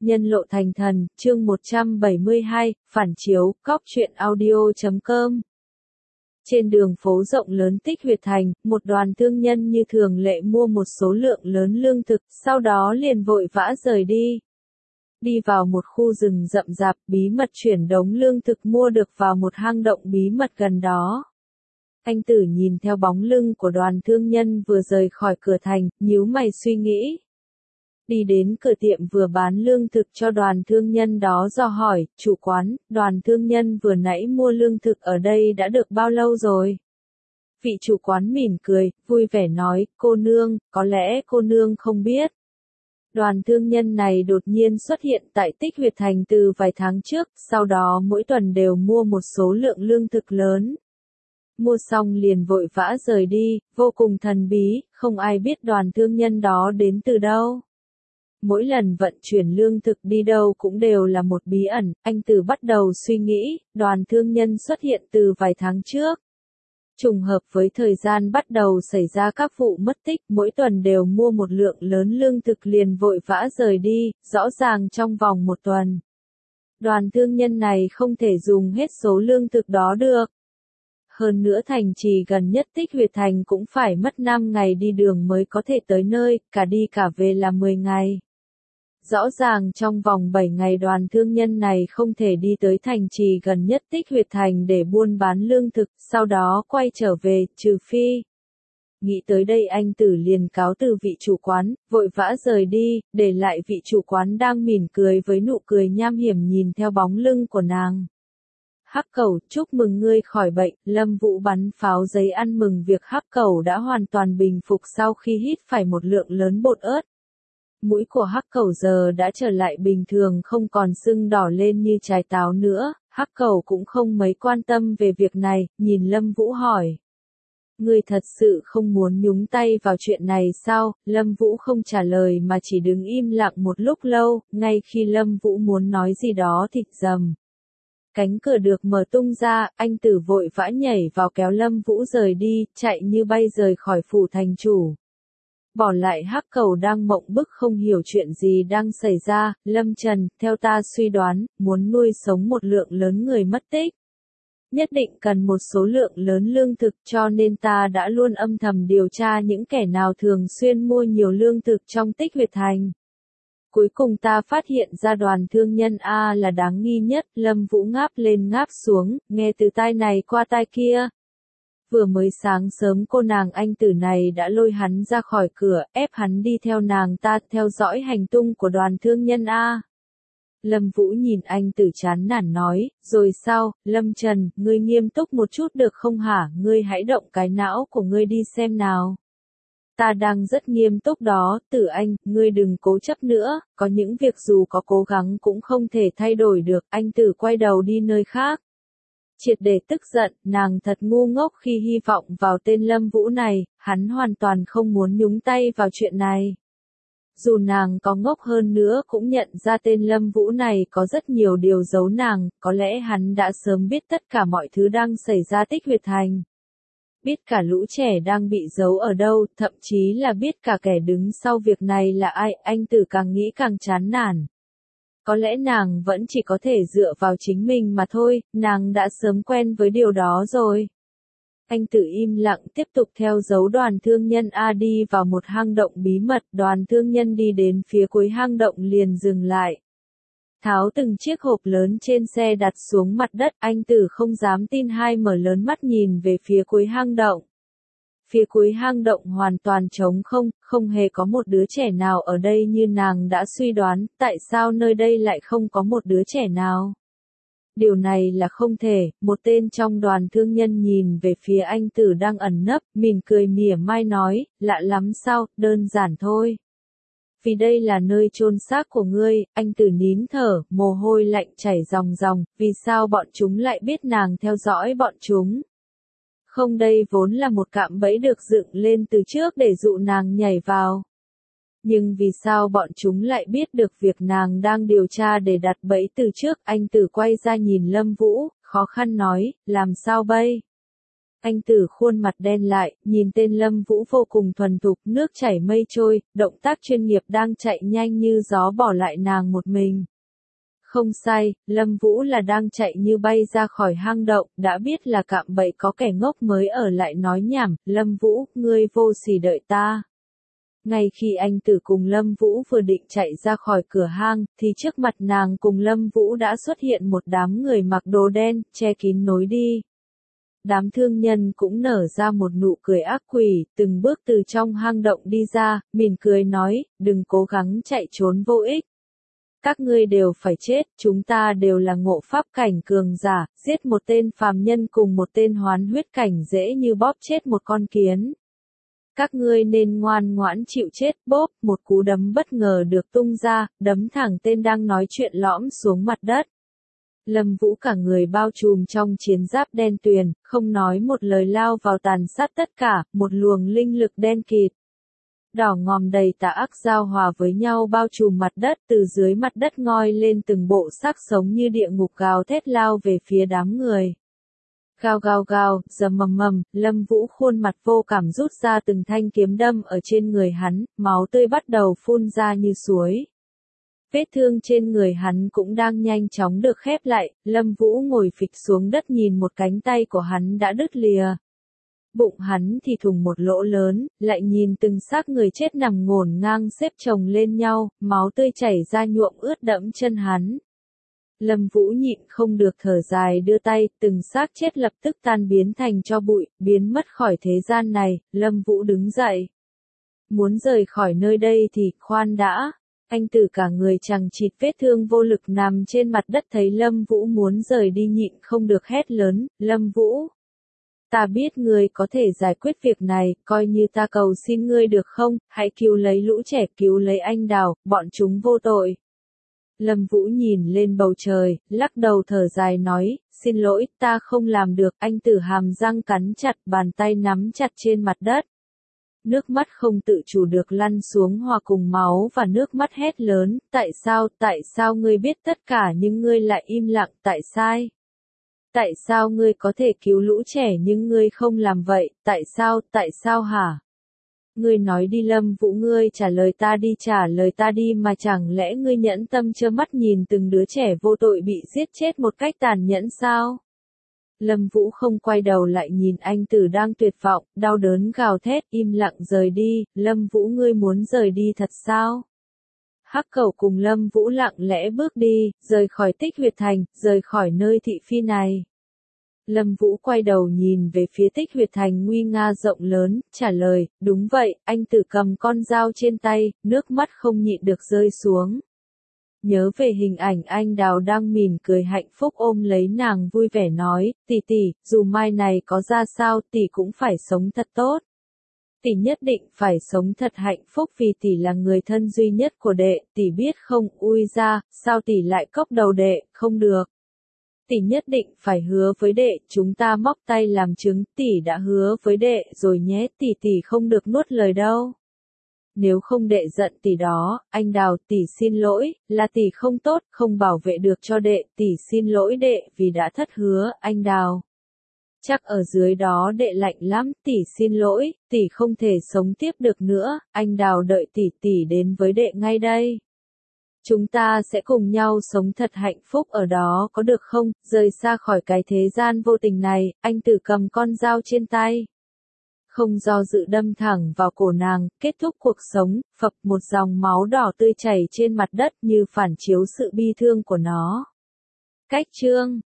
Nhân lộ thành thần, chương 172, phản chiếu, cóc truyện audio.com. Trên đường phố rộng lớn Tích Huyệt Thành, một đoàn thương nhân như thường lệ mua một số lượng lớn lương thực, sau đó liền vội vã rời đi. Đi vào một khu rừng rậm rạp, bí mật chuyển đống lương thực mua được vào một hang động bí mật gần đó. Anh Tử nhìn theo bóng lưng của đoàn thương nhân vừa rời khỏi cửa thành, nhíu mày suy nghĩ. Đi đến cửa tiệm vừa bán lương thực cho đoàn thương nhân đó dò hỏi, chủ quán, đoàn thương nhân vừa nãy mua lương thực ở đây đã được bao lâu rồi? Vị chủ quán mỉm cười, vui vẻ nói, cô nương, có lẽ cô nương không biết. Đoàn thương nhân này đột nhiên xuất hiện tại Tích Huyệt Thành từ vài tháng trước, sau đó mỗi tuần đều mua một số lượng lương thực lớn. Mua xong liền vội vã rời đi, vô cùng thần bí, không ai biết đoàn thương nhân đó đến từ đâu. Mỗi lần vận chuyển lương thực đi đâu cũng đều là một bí ẩn, anh Tử bắt đầu suy nghĩ, đoàn thương nhân xuất hiện từ vài tháng trước. Trùng hợp với thời gian bắt đầu xảy ra các vụ mất tích, mỗi tuần đều mua một lượng lớn lương thực liền vội vã rời đi, rõ ràng trong vòng một tuần. Đoàn thương nhân này không thể dùng hết số lương thực đó được. Hơn nữa thành trì gần nhất Tích Huyệt Thành cũng phải mất 5 ngày đi đường mới có thể tới nơi, cả đi cả về là 10 ngày. Rõ ràng trong vòng 7 ngày đoàn thương nhân này không thể đi tới thành trì gần nhất Tích Huyệt Thành để buôn bán lương thực, sau đó quay trở về, trừ phi. Nghĩ tới đây anh Tử liền cáo từ vị chủ quán, vội vã rời đi, để lại vị chủ quán đang mỉm cười với nụ cười nham hiểm nhìn theo bóng lưng của nàng. Hắc Cẩu, chúc mừng ngươi khỏi bệnh, Lâm Vũ bắn pháo giấy ăn mừng việc Hắc Cẩu đã hoàn toàn bình phục sau khi hít phải một lượng lớn bột ớt. Mũi của Hắc Cẩu giờ đã trở lại bình thường không còn sưng đỏ lên như trái táo nữa, Hắc Cẩu cũng không mấy quan tâm về việc này, nhìn Lâm Vũ hỏi. Ngươi thật sự không muốn nhúng tay vào chuyện này sao? Lâm Vũ không trả lời mà chỉ đứng im lặng một lúc lâu, ngay khi Lâm Vũ muốn nói gì đó thì rầm. Cánh cửa được mở tung ra, anh Tử vội vã nhảy vào kéo Lâm Vũ rời đi, chạy như bay rời khỏi phủ thành chủ. Bỏ lại Hắc Cẩu đang mộng bức không hiểu chuyện gì đang xảy ra, Lâm Trần, theo ta suy đoán, muốn nuôi sống một lượng lớn người mất tích. Nhất định cần một số lượng lớn lương thực cho nên ta đã luôn âm thầm điều tra những kẻ nào thường xuyên mua nhiều lương thực trong Tích Huyệt Thành. Cuối cùng ta phát hiện ra đoàn thương nhân A là đáng nghi nhất, Lâm Vũ ngáp lên ngáp xuống, nghe từ tai này qua tai kia. Vừa mới sáng sớm cô nàng anh Tử này đã lôi hắn ra khỏi cửa, ép hắn đi theo nàng ta theo dõi hành tung của đoàn thương nhân A. Lâm Vũ nhìn anh Tử chán nản nói, rồi sao, Lâm Trần, ngươi nghiêm túc một chút được không hả, ngươi hãy động cái não của ngươi đi xem nào. Ta đang rất nghiêm túc đó, Tử Anh, ngươi đừng cố chấp nữa, có những việc dù có cố gắng cũng không thể thay đổi được, anh Tử quay đầu đi nơi khác. Triệt để tức giận, nàng thật ngu ngốc khi hy vọng vào tên Lâm Vũ này, hắn hoàn toàn không muốn nhúng tay vào chuyện này. Dù nàng có ngốc hơn nữa cũng nhận ra tên Lâm Vũ này có rất nhiều điều giấu nàng, có lẽ hắn đã sớm biết tất cả mọi thứ đang xảy ra Tích Huyệt Thành. Biết cả lũ trẻ đang bị giấu ở đâu, thậm chí là biết cả kẻ đứng sau việc này là ai, anh Tử càng nghĩ càng chán nản. Có lẽ nàng vẫn chỉ có thể dựa vào chính mình mà thôi, nàng đã sớm quen với điều đó rồi. Anh Tử im lặng tiếp tục theo dấu đoàn thương nhân A đi vào một hang động bí mật, đoàn thương nhân đi đến phía cuối hang động liền dừng lại. Tháo từng chiếc hộp lớn trên xe đặt xuống mặt đất, anh Tử không dám tin hai mở lớn mắt nhìn về phía cuối hang động. Phía cuối hang động hoàn toàn trống không, không hề có một đứa trẻ nào ở đây như nàng đã suy đoán, tại sao nơi đây lại không có một đứa trẻ nào? Điều này là không thể, một tên trong đoàn thương nhân nhìn về phía anh Tử đang ẩn nấp, mỉm cười mỉa mai nói, lạ lắm sao, đơn giản thôi. Vì đây là nơi chôn xác của ngươi, anh Tử nín thở, mồ hôi lạnh chảy ròng ròng, vì sao bọn chúng lại biết nàng theo dõi bọn chúng? Không, đây vốn là một cạm bẫy được dựng lên từ trước để dụ nàng nhảy vào. Nhưng vì sao bọn chúng lại biết được việc nàng đang điều tra để đặt bẫy từ trước, anh Tử quay ra nhìn Lâm Vũ, khó khăn nói, làm sao bây? Anh Tử khuôn mặt đen lại, nhìn tên Lâm Vũ vô cùng thuần thục, nước chảy mây trôi, động tác chuyên nghiệp đang chạy nhanh như gió bỏ lại nàng một mình. Không sai, Lâm Vũ là đang chạy như bay ra khỏi hang động, đã biết là cạm bẫy có kẻ ngốc mới ở lại nói nhảm, Lâm Vũ, ngươi vô sỉ đợi ta. Ngay khi anh Tử cùng Lâm Vũ vừa định chạy ra khỏi cửa hang, thì trước mặt nàng cùng Lâm Vũ đã xuất hiện một đám người mặc đồ đen, che kín lối đi. Đám thương nhân cũng nở ra một nụ cười ác quỷ, từng bước từ trong hang động đi ra, mỉm cười nói, đừng cố gắng chạy trốn vô ích. Các ngươi đều phải chết, chúng ta đều là ngộ pháp cảnh cường giả, giết một tên phàm nhân cùng một tên hoán huyết cảnh dễ như bóp chết một con kiến. Các ngươi nên ngoan ngoãn chịu chết, bốp, một cú đấm bất ngờ được tung ra, đấm thẳng tên đang nói chuyện lõm xuống mặt đất. Lâm Vũ cả người bao trùm trong chiến giáp đen tuyền, không nói một lời lao vào tàn sát tất cả, một luồng linh lực đen kịt. Đỏ ngòm đầy tà ác giao hòa với nhau bao trùm mặt đất, từ dưới mặt đất ngoi lên từng bộ xác sống như địa ngục gào thét lao về phía đám người. Gào gào gào, rầm mầm mầm, Lâm Vũ khuôn mặt vô cảm rút ra từng thanh kiếm đâm ở trên người hắn, máu tươi bắt đầu phun ra như suối. Vết thương trên người hắn cũng đang nhanh chóng được khép lại, Lâm Vũ ngồi phịch xuống đất nhìn một cánh tay của hắn đã đứt lìa. Bụng hắn thì thủng một lỗ lớn, lại nhìn từng xác người chết nằm ngổn ngang xếp chồng lên nhau, máu tươi chảy ra nhuộm ướt đẫm chân hắn. Lâm Vũ nhịn không được thở dài đưa tay, từng xác chết lập tức tan biến thành tro bụi, biến mất khỏi thế gian này, Lâm Vũ đứng dậy. Muốn rời khỏi nơi đây thì, khoan đã. Anh Tử cả người chằng chịt vết thương vô lực nằm trên mặt đất thấy Lâm Vũ muốn rời đi nhịn không được hét lớn, Lâm Vũ. Ta biết ngươi có thể giải quyết việc này, coi như ta cầu xin ngươi được không, hãy cứu lấy lũ trẻ, cứu lấy anh Đào, bọn chúng vô tội. Lâm Vũ nhìn lên bầu trời, lắc đầu thở dài nói, xin lỗi, ta không làm được, anh Tử hàm răng cắn chặt, bàn tay nắm chặt trên mặt đất. Nước mắt không tự chủ được lăn xuống hòa cùng máu và nước mắt hét lớn, tại sao ngươi biết tất cả nhưng ngươi lại im lặng, tại sao ngươi có thể cứu lũ trẻ nhưng ngươi không làm vậy, tại sao hả? Ngươi nói đi Lâm Vũ, ngươi trả lời ta đi mà chẳng lẽ ngươi nhẫn tâm trơ mắt nhìn từng đứa trẻ vô tội bị giết chết một cách tàn nhẫn sao? Lâm Vũ không quay đầu lại nhìn anh Tử đang tuyệt vọng, đau đớn gào thét, im lặng rời đi, Lâm Vũ ngươi muốn rời đi thật sao? Hắc Cẩu cùng Lâm Vũ lặng lẽ bước đi, rời khỏi Tích Huyệt Thành, rời khỏi nơi thị phi này. Lâm Vũ quay đầu nhìn về phía Tích Huyệt Thành nguy nga rộng lớn, trả lời, đúng vậy, anh Tử cầm con dao trên tay, nước mắt không nhịn được rơi xuống. Nhớ về hình ảnh anh Đào đang mỉm cười hạnh phúc ôm lấy nàng vui vẻ nói, tỷ, dù mai này có ra sao tỷ cũng phải sống thật tốt. Tỷ nhất định phải sống thật hạnh phúc vì tỷ là người thân duy nhất của đệ, tỷ biết không, ui ra, sao tỷ lại cốc đầu đệ, không được. Tỷ nhất định phải hứa với đệ, chúng ta móc tay làm chứng, tỷ đã hứa với đệ rồi nhé, tỷ không được nuốt lời đâu. Nếu không đệ giận tỷ đó, anh Đào, tỷ xin lỗi, là tỷ không tốt, không bảo vệ được cho đệ, tỷ xin lỗi đệ vì đã thất hứa, anh Đào. Chắc ở dưới đó đệ lạnh lắm, tỷ xin lỗi, tỷ không thể sống tiếp được nữa, anh Đào đợi tỷ đến với đệ ngay đây. Chúng ta sẽ cùng nhau sống thật hạnh phúc ở đó có được không, rời xa khỏi cái thế gian vô tình này, anh Tử cầm con dao trên tay. Không do dự đâm thẳng vào cổ nàng, kết thúc cuộc sống, phập một dòng máu đỏ tươi chảy trên mặt đất như phản chiếu sự bi thương của nó. Cách chương